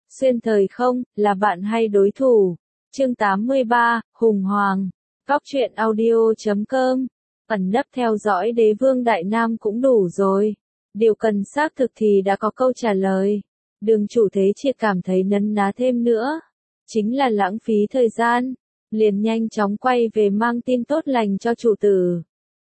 Xuyên thời không, là bạn hay đối thủ. Chương 83, Hùng Hoàng. Góc truyện audio.com. Ẩn nấp theo dõi đế vương Đại Nam cũng đủ rồi. Điều cần xác thực thì đã có câu trả lời. Đường chủ Thế Triệt cảm thấy nấn ná thêm nữa. Chính là lãng phí thời gian. Liền nhanh chóng quay về mang tin tốt lành cho chủ tử.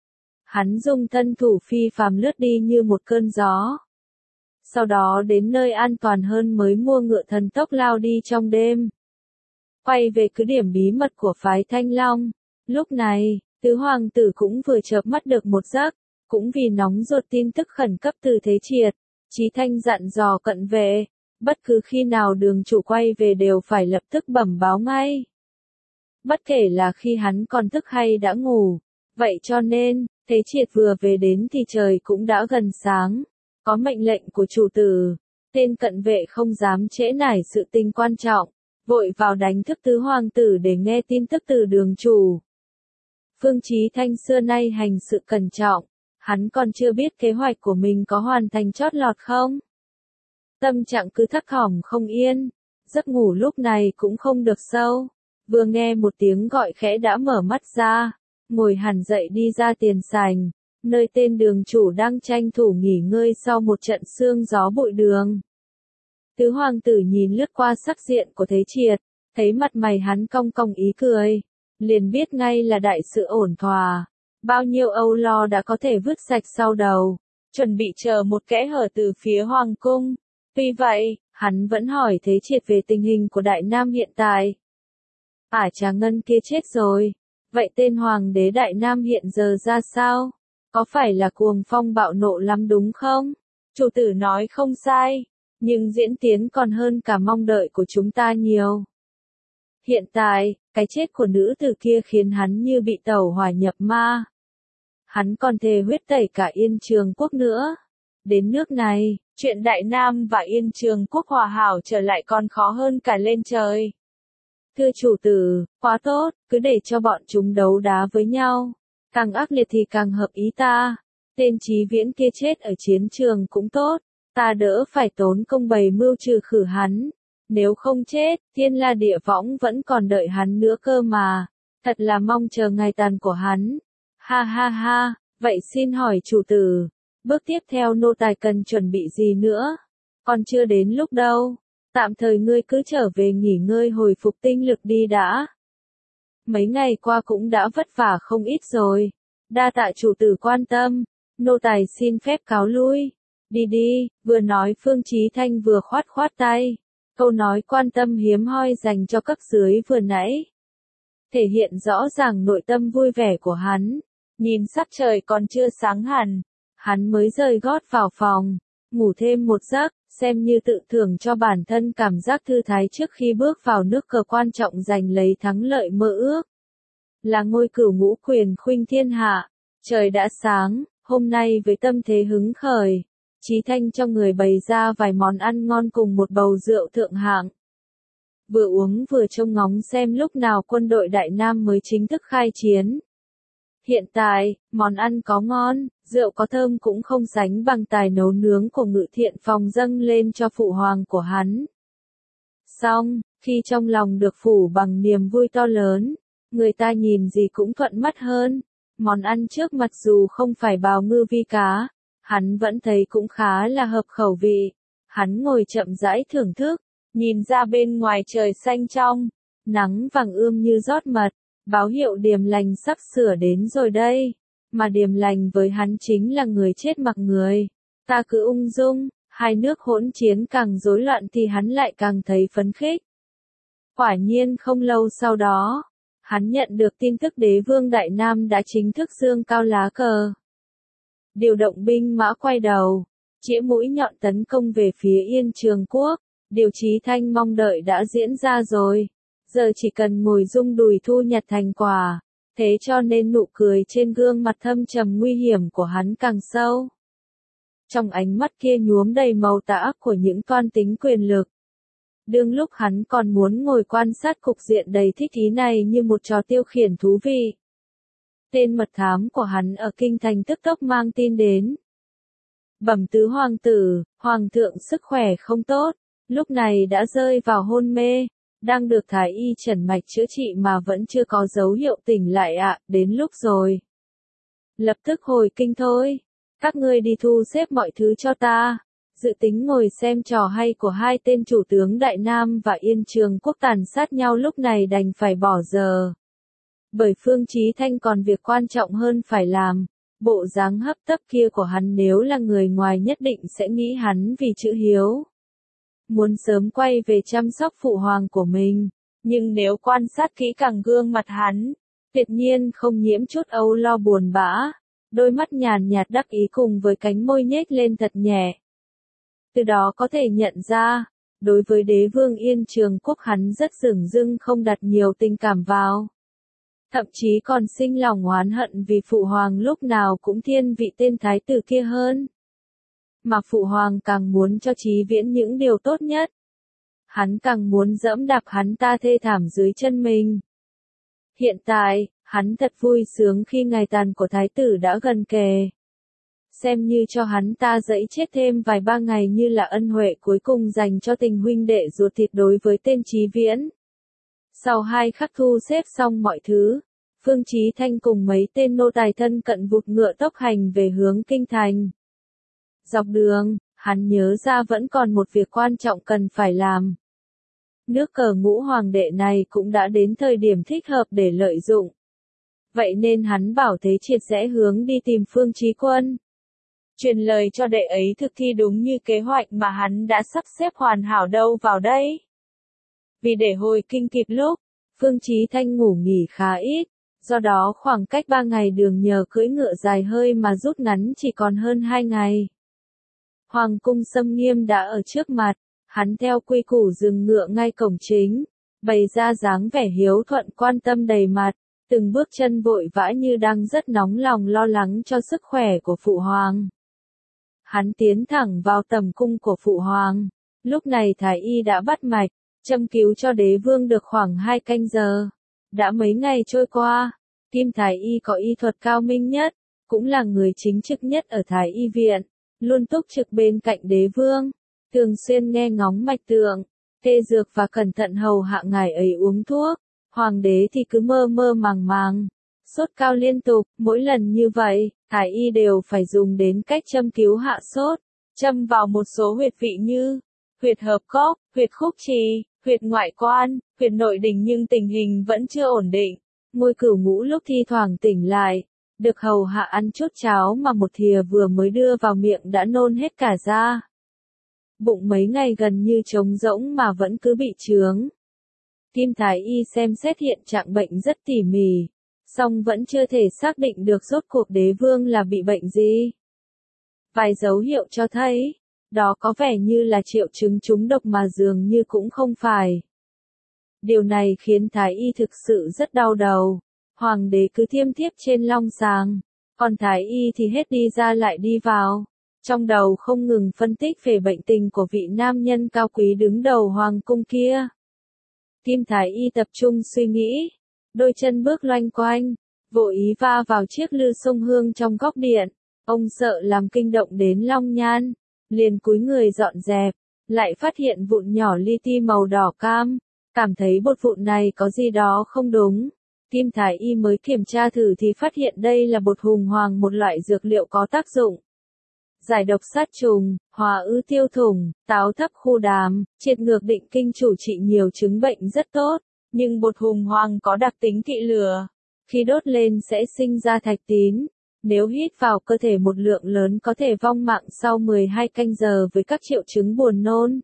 Hắn dùng thân thủ phi phàm lướt đi như một cơn gió. Sau đó đến nơi an toàn hơn mới mua ngựa thần tốc lao đi trong đêm. Quay về cứ điểm bí mật của phái Thanh Long. Lúc này, tứ hoàng tử cũng vừa chợp mắt được một giấc, cũng vì nóng ruột tin tức khẩn cấp từ Thế Triệt. Chí Thanh dặn dò cận vệ, bất cứ khi nào đường chủ quay về đều phải lập tức bẩm báo ngay. Bất kể là khi hắn còn thức hay đã ngủ. Vậy cho nên, Thế Triệt vừa về đến thì trời cũng đã gần sáng. Có mệnh lệnh của chủ tử, tên cận vệ không dám trễ nải sự tình quan trọng, vội vào đánh thức tứ hoàng tử để nghe tin tức từ đường chủ. Phương Chí Thanh xưa nay hành sự cẩn trọng, hắn còn chưa biết kế hoạch của mình có hoàn thành chót lọt không. Tâm trạng cứ thấp thỏm không yên, giấc ngủ lúc này cũng không được sâu, vừa nghe một tiếng gọi khẽ đã mở mắt ra, ngồi hẳn dậy đi ra tiền sảnh. Nơi tên đường chủ đang tranh thủ nghỉ ngơi sau một trận sương gió bụi đường. Tứ hoàng tử nhìn lướt qua sắc diện của Thế Triệt, thấy mặt mày hắn cong cong ý cười, liền biết ngay là đại sự ổn thỏa, bao nhiêu âu lo đã có thể vứt sạch sau đầu, chuẩn bị chờ một kẽ hở từ phía hoàng cung. Tuy vậy, hắn vẫn hỏi Thế Triệt về tình hình của Đại Nam hiện tại. Trà Ngân kia chết rồi, vậy tên hoàng đế Đại Nam hiện giờ ra sao? Có phải là cuồng phong bạo nộ lắm đúng không? Chủ tử nói không sai, nhưng diễn tiến còn hơn cả mong đợi của chúng ta nhiều. Hiện tại, cái chết của nữ tử kia khiến hắn như bị tẩu hỏa nhập ma. Hắn còn thề huyết tẩy cả Yên Trường Quốc nữa. Đến nước này, chuyện Đại Nam và Yên Trường Quốc hòa hảo trở lại còn khó hơn cả lên trời. Thưa chủ tử, quá tốt, cứ để cho bọn chúng đấu đá với nhau. Càng ác liệt thì càng hợp ý ta. Tên Chí Viễn kia chết ở chiến trường cũng tốt, ta đỡ phải tốn công bày mưu trừ khử hắn. Nếu không chết, thiên la địa võng vẫn còn đợi hắn nữa cơ mà. Thật là mong chờ ngày tàn của hắn. Ha ha ha, vậy xin hỏi chủ tử, bước tiếp theo nô tài cần chuẩn bị gì nữa? Còn chưa đến lúc đâu, tạm thời ngươi cứ trở về nghỉ ngơi hồi phục tinh lực đi đã. Mấy ngày qua cũng đã vất vả không ít rồi. Đa tạ chủ tử quan tâm, nô tài xin phép cáo lui. Đi đi, vừa nói Phương Chí Thanh vừa khoát khoát tay. Câu nói quan tâm hiếm hoi dành cho cấp dưới vừa nãy. Thể hiện rõ ràng nội tâm vui vẻ của hắn. Nhìn sắc trời còn chưa sáng hẳn, hắn mới rời gót vào phòng, ngủ thêm một giấc, xem như tự thưởng cho bản thân cảm giác thư thái trước khi bước vào nước cờ quan trọng giành lấy thắng lợi mơ ước. Là ngôi cửu ngũ quyền khuynh thiên hạ. Trời đã sáng, hôm nay với tâm thế hứng khởi, Chí Thanh cho người bày ra vài món ăn ngon cùng một bầu rượu thượng hạng. Vừa uống vừa trông ngóng xem lúc nào quân đội Đại Nam mới chính thức khai chiến. Hiện tại, món ăn có ngon, rượu có thơm cũng không sánh bằng tài nấu nướng của Ngự Thiện Phòng dâng lên cho phụ hoàng của hắn. Xong, khi trong lòng được phủ bằng niềm vui to lớn, người ta nhìn gì cũng thuận mắt hơn. Món ăn trước mặt dù không phải bào ngư vi cá, hắn vẫn thấy cũng khá là hợp khẩu vị. Hắn ngồi chậm rãi thưởng thức, nhìn ra bên ngoài trời xanh trong, nắng vàng ươm như rót mật, báo hiệu điềm lành sắp sửa đến rồi đây. Mà điềm lành với hắn chính là người chết mặc người. Ta cứ ung dung, hai nước hỗn chiến càng rối loạn thì hắn lại càng thấy phấn khích. Quả nhiên không lâu sau đó, hắn nhận được tin tức đế vương Đại Nam đã chính thức giương cao lá cờ. Điều động binh mã quay đầu, chĩa mũi nhọn tấn công về phía Yên Trường Quốc. Điều Chí Thanh mong đợi đã diễn ra rồi. Giờ chỉ cần ngồi rung đùi thu nhặt thành quả. Thế cho nên nụ cười trên gương mặt thâm trầm nguy hiểm của hắn càng sâu. Trong ánh mắt kia nhuốm đầy màu tà ác của những toan tính quyền lực. Đương lúc hắn còn muốn ngồi quan sát cục diện đầy thích ý này như một trò tiêu khiển thú vị. Tên mật thám của hắn ở kinh thành tức tốc mang tin đến. Bẩm tứ hoàng tử, hoàng thượng sức khỏe không tốt, lúc này đã rơi vào hôn mê, đang được thái y trần mạch chữa trị mà vẫn chưa có dấu hiệu tỉnh lại ạ, đến lúc rồi. Lập tức hồi kinh thôi, các ngươi đi thu xếp mọi thứ cho ta. Dự tính ngồi xem trò hay của hai tên chủ tướng Đại Nam và Yên Trường Quốc tàn sát nhau lúc này đành phải bỏ giờ. Bởi Phương Chí Thanh còn việc quan trọng hơn phải làm, bộ dáng hấp tấp kia của hắn nếu là người ngoài nhất định sẽ nghĩ hắn vì chữ hiếu. Muốn sớm quay về chăm sóc phụ hoàng của mình, nhưng nếu quan sát kỹ càng gương mặt hắn, tuyệt nhiên không nhiễm chút âu lo buồn bã, đôi mắt nhàn nhạt đắc ý cùng với cánh môi nhếch lên thật nhẹ. Từ đó có thể nhận ra, đối với đế vương Yên Trường Quốc hắn rất dửng dưng không đặt nhiều tình cảm vào. Thậm chí còn sinh lòng oán hận vì phụ hoàng lúc nào cũng thiên vị tên thái tử kia hơn. Mà phụ hoàng càng muốn cho Chí Viễn những điều tốt nhất. Hắn càng muốn dẫm đạp hắn ta thê thảm dưới chân mình. Hiện tại, hắn thật vui sướng khi ngày tàn của thái tử đã gần kề. Xem như cho hắn ta dẫy chết thêm vài ba ngày như là ân huệ cuối cùng dành cho tình huynh đệ ruột thịt đối với tên Chí Viễn. Sau 2 khắc thu xếp xong mọi thứ, Phương Chí Thanh cùng mấy tên nô tài thân cận vụt ngựa tốc hành về hướng kinh thành. Dọc đường, hắn nhớ ra vẫn còn một việc quan trọng cần phải làm. Nước cờ Ngũ hoàng đệ này cũng đã đến thời điểm thích hợp để lợi dụng. Vậy nên hắn bảo Thế Triệt rẽ hướng đi tìm Phương Chí Quân. Truyền lời cho đệ ấy thực thi đúng như kế hoạch mà hắn đã sắp xếp hoàn hảo đâu vào đây. Vì để hồi kinh kịp lúc, Phương Chí Thanh ngủ nghỉ khá ít, do đó khoảng cách 3 ngày đường nhờ cưỡi ngựa dài hơi mà rút ngắn chỉ còn hơn 2 ngày. Hoàng cung xâm nghiêm đã ở trước mặt, hắn theo quy củ dừng ngựa ngay cổng chính, bày ra dáng vẻ hiếu thuận quan tâm đầy mặt, từng bước chân vội vã như đang rất nóng lòng lo lắng cho sức khỏe của phụ hoàng. Hắn tiến thẳng vào tầm cung của phụ hoàng, lúc này thái y đã bắt mạch, châm cứu cho đế vương được khoảng 2 canh giờ. Đã mấy ngày trôi qua, Kim thái y có y thuật cao minh nhất, cũng là người chính trực nhất ở thái y viện, luôn túc trực bên cạnh đế vương, thường xuyên nghe ngóng mạch tượng, kê dược và cẩn thận hầu hạ ngài ấy uống thuốc. Hoàng đế thì cứ mơ mơ màng màng, sốt cao liên tục, mỗi lần như vậy, thái y đều phải dùng đến cách châm cứu hạ sốt, châm vào một số huyệt vị như huyệt hợp cốc, huyệt khúc trì, huyệt ngoại quan, huyệt nội đình, nhưng tình hình vẫn chưa ổn định. Ngôi Cửu Ngũ lúc thi thoảng tỉnh lại, được hầu hạ ăn chút cháo mà một thìa vừa mới đưa vào miệng đã nôn hết cả ra. Bụng mấy ngày gần như trống rỗng mà vẫn cứ bị chướng. Kim thái y xem xét hiện trạng bệnh rất tỉ mỉ, song vẫn chưa thể xác định được rốt cuộc đế vương là bị bệnh gì. Vài dấu hiệu cho thấy, đó có vẻ như là triệu chứng trúng độc mà dường như cũng không phải. Điều này khiến thái y thực sự rất đau đầu. Hoàng đế cứ thiêm thiếp trên long sàng, còn thái y thì hết đi ra lại đi vào. Trong đầu không ngừng phân tích về bệnh tình của vị nam nhân cao quý đứng đầu hoàng cung kia. Kim thái y tập trung suy nghĩ, đôi chân bước loanh quanh, vô ý va vào chiếc lư sông hương trong góc điện. Ông sợ làm kinh động đến Long Nhan, liền cúi người dọn dẹp, lại phát hiện vụn nhỏ li ti màu đỏ cam, cảm thấy bột vụn này có gì đó không đúng. Kim thái y mới kiểm tra thử thì phát hiện đây là bột hùng hoàng, một loại dược liệu có tác dụng giải độc sát trùng, hòa ứ tiêu thủng, táo thấp khu đàm, triệt ngược định kinh, chủ trị nhiều chứng bệnh rất tốt. Nhưng bột hùng hoàng có đặc tính kỵ lửa, khi đốt lên sẽ sinh ra thạch tín. Nếu hít vào cơ thể một lượng lớn có thể vong mạng sau 12 canh giờ với các triệu chứng buồn nôn,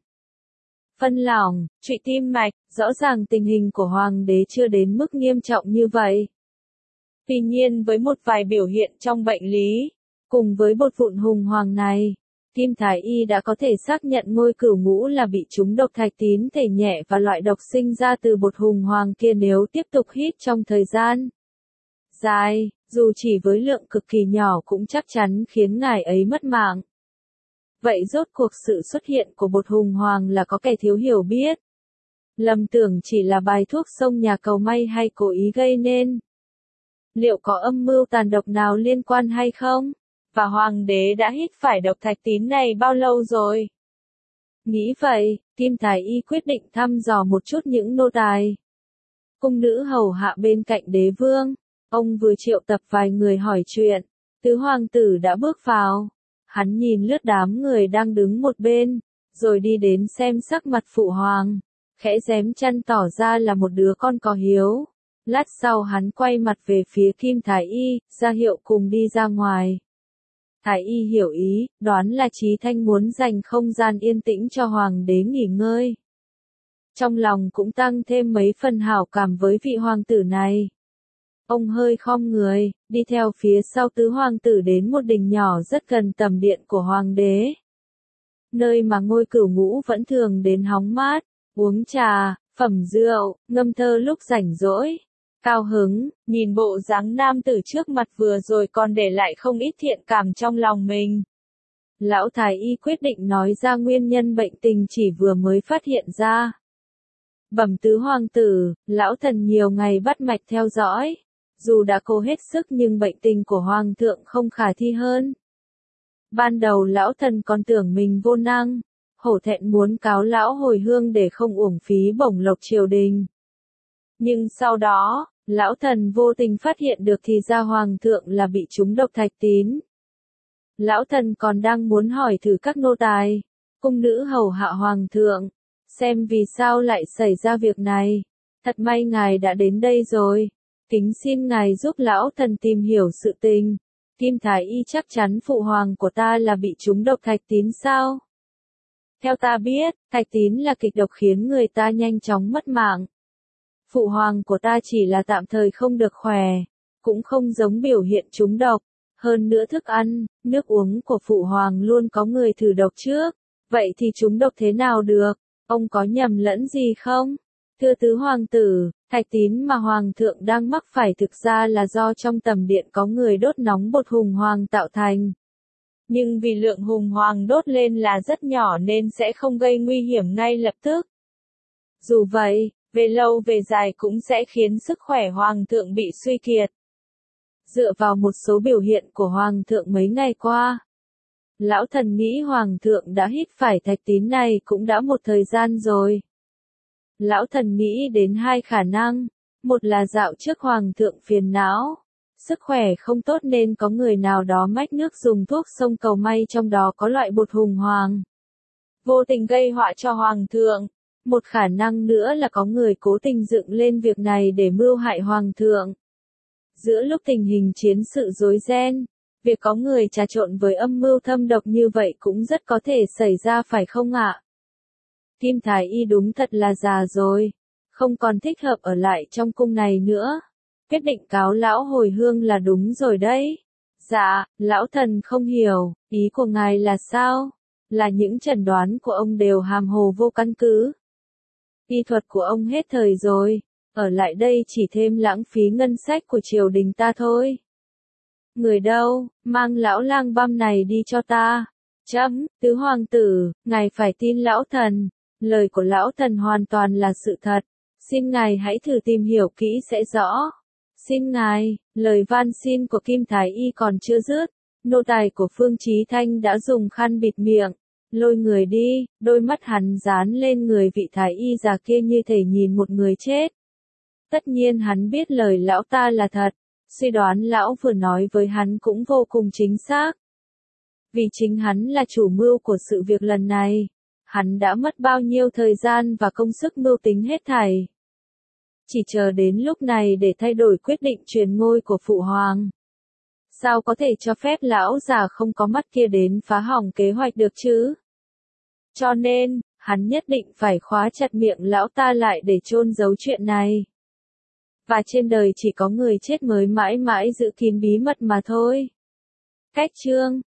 phân lỏng, trụy tim mạch. Rõ ràng tình hình của hoàng đế chưa đến mức nghiêm trọng như vậy. Tuy nhiên với một vài biểu hiện trong bệnh lý, cùng với bột vụn hùng hoàng này, Kim thái y đã có thể xác nhận Ngôi Cửu Ngũ là bị trúng độc thạch tín thể nhẹ và loại độc sinh ra từ bột hùng hoàng kia nếu tiếp tục hít trong thời gian dài, dù chỉ với lượng cực kỳ nhỏ cũng chắc chắn khiến ngài ấy mất mạng. Vậy rốt cuộc sự xuất hiện của bột hùng hoàng là có kẻ thiếu hiểu biết, lầm tưởng chỉ là bài thuốc xông nhà cầu may hay cố ý gây nên? Liệu có âm mưu tàn độc nào liên quan hay không? Và hoàng đế đã hít phải độc thạch tín này bao lâu rồi? Nghĩ vậy, Kim Thái Y quyết định thăm dò một chút những nô tài. Cung nữ hầu hạ bên cạnh đế vương. Ông vừa triệu tập vài người hỏi chuyện. Tứ hoàng tử đã bước vào. Hắn nhìn lướt đám người đang đứng một bên, rồi đi đến xem sắc mặt phụ hoàng. Khẽ rém chân tỏ ra là một đứa con có hiếu. Lát sau hắn quay mặt về phía Kim Thái Y, ra hiệu cùng đi ra ngoài. Thái Y hiểu ý, đoán là Chí Thanh muốn dành không gian yên tĩnh cho hoàng đế nghỉ ngơi. Trong lòng cũng tăng thêm mấy phần hảo cảm với vị hoàng tử này. Ông hơi khom người, đi theo phía sau tứ hoàng tử đến một đình nhỏ rất gần tầm điện của hoàng đế. Nơi mà Ngôi Cửu Ngũ vẫn thường đến hóng mát, uống trà, phẩm rượu, ngâm thơ lúc rảnh rỗi. Cao hứng, nhìn bộ dáng nam tử trước mặt vừa rồi còn để lại không ít thiện cảm trong lòng mình. Lão Thái Y quyết định nói ra nguyên nhân bệnh tình chỉ vừa mới phát hiện ra. Bẩm tứ hoàng tử, lão thần nhiều ngày bắt mạch theo dõi. Dù đã cố hết sức nhưng bệnh tình của hoàng thượng không khả thi hơn. Ban đầu lão thần còn tưởng mình vô năng, hổ thẹn muốn cáo lão hồi hương để không uổng phí bổng lộc triều đình. Nhưng sau đó, lão thần vô tình phát hiện được thì ra hoàng thượng là bị trúng độc thạch tín. Lão thần còn đang muốn hỏi thử các nô tài, cung nữ hầu hạ hoàng thượng, xem vì sao lại xảy ra việc này. Thật may ngài đã đến đây rồi. Kính xin ngài giúp lão thần tìm hiểu sự tình. Kim Thái Y chắc chắn phụ hoàng của ta là bị trúng độc thạch tín sao? Theo ta biết, thạch tín là kịch độc khiến người ta nhanh chóng mất mạng. Phụ hoàng của ta chỉ là tạm thời không được khỏe, cũng không giống biểu hiện trúng độc. Hơn nữa thức ăn, nước uống của phụ hoàng luôn có người thử độc trước. Vậy thì trúng độc thế nào được? Ông có nhầm lẫn gì không? Thưa tứ hoàng tử, thạch tín mà hoàng thượng đang mắc phải thực ra là do trong tầm điện có người đốt nóng bột hùng hoàng tạo thành. Nhưng vì lượng hùng hoàng đốt lên là rất nhỏ nên sẽ không gây nguy hiểm ngay lập tức. Dù vậy, về lâu về dài cũng sẽ khiến sức khỏe hoàng thượng bị suy kiệt. Dựa vào một số biểu hiện của hoàng thượng mấy ngày qua, lão thần nghĩ hoàng thượng đã hít phải thạch tín này cũng đã một thời gian rồi. Lão thần nghĩ đến hai khả năng, một là dạo trước hoàng thượng phiền não, sức khỏe không tốt nên có người nào đó mách nước dùng thuốc sông cầu may trong đó có loại bột hùng hoàng. Vô tình gây họa cho hoàng thượng. Một khả năng nữa là có người cố tình dựng lên việc này để mưu hại hoàng thượng. Giữa lúc tình hình chiến sự rối ren, việc có người trà trộn với âm mưu thâm độc như vậy cũng rất có thể xảy ra phải không ạ? Kim Thái Y đúng thật là già rồi, không còn thích hợp ở lại trong cung này nữa. Quyết định cáo lão hồi hương là đúng rồi đấy. Dạ, lão thần không hiểu, ý của ngài là sao? Là những chẩn đoán của ông đều hàm hồ vô căn cứ. Y thuật của ông hết thời rồi, ở lại đây chỉ thêm lãng phí ngân sách của triều đình ta thôi. Người đâu, mang lão lang băm này đi cho ta. Chấm, tứ hoàng tử, ngài phải tin lão thần. Lời của lão thần hoàn toàn là sự thật. Xin ngài hãy thử tìm hiểu kỹ sẽ rõ. Xin ngài, lời van xin của Kim Thái Y còn chưa dứt. Nô tài của Phương Chí Thanh đã dùng khăn bịt miệng, lôi người đi, đôi mắt hắn dán lên người vị Thái Y già kia như thể nhìn một người chết. Tất nhiên hắn biết lời lão ta là thật, suy đoán lão vừa nói với hắn cũng vô cùng chính xác. Vì chính hắn là chủ mưu của sự việc lần này. Hắn đã mất bao nhiêu thời gian và công sức mưu tính hết thảy. Chỉ chờ đến lúc này để thay đổi quyết định truyền ngôi của phụ hoàng. Sao có thể cho phép lão già không có mắt kia đến phá hỏng kế hoạch được chứ? Cho nên, hắn nhất định phải khóa chặt miệng lão ta lại để chôn giấu chuyện này. Và trên đời chỉ có người chết mới mãi mãi giữ kín bí mật mà thôi. Cách chương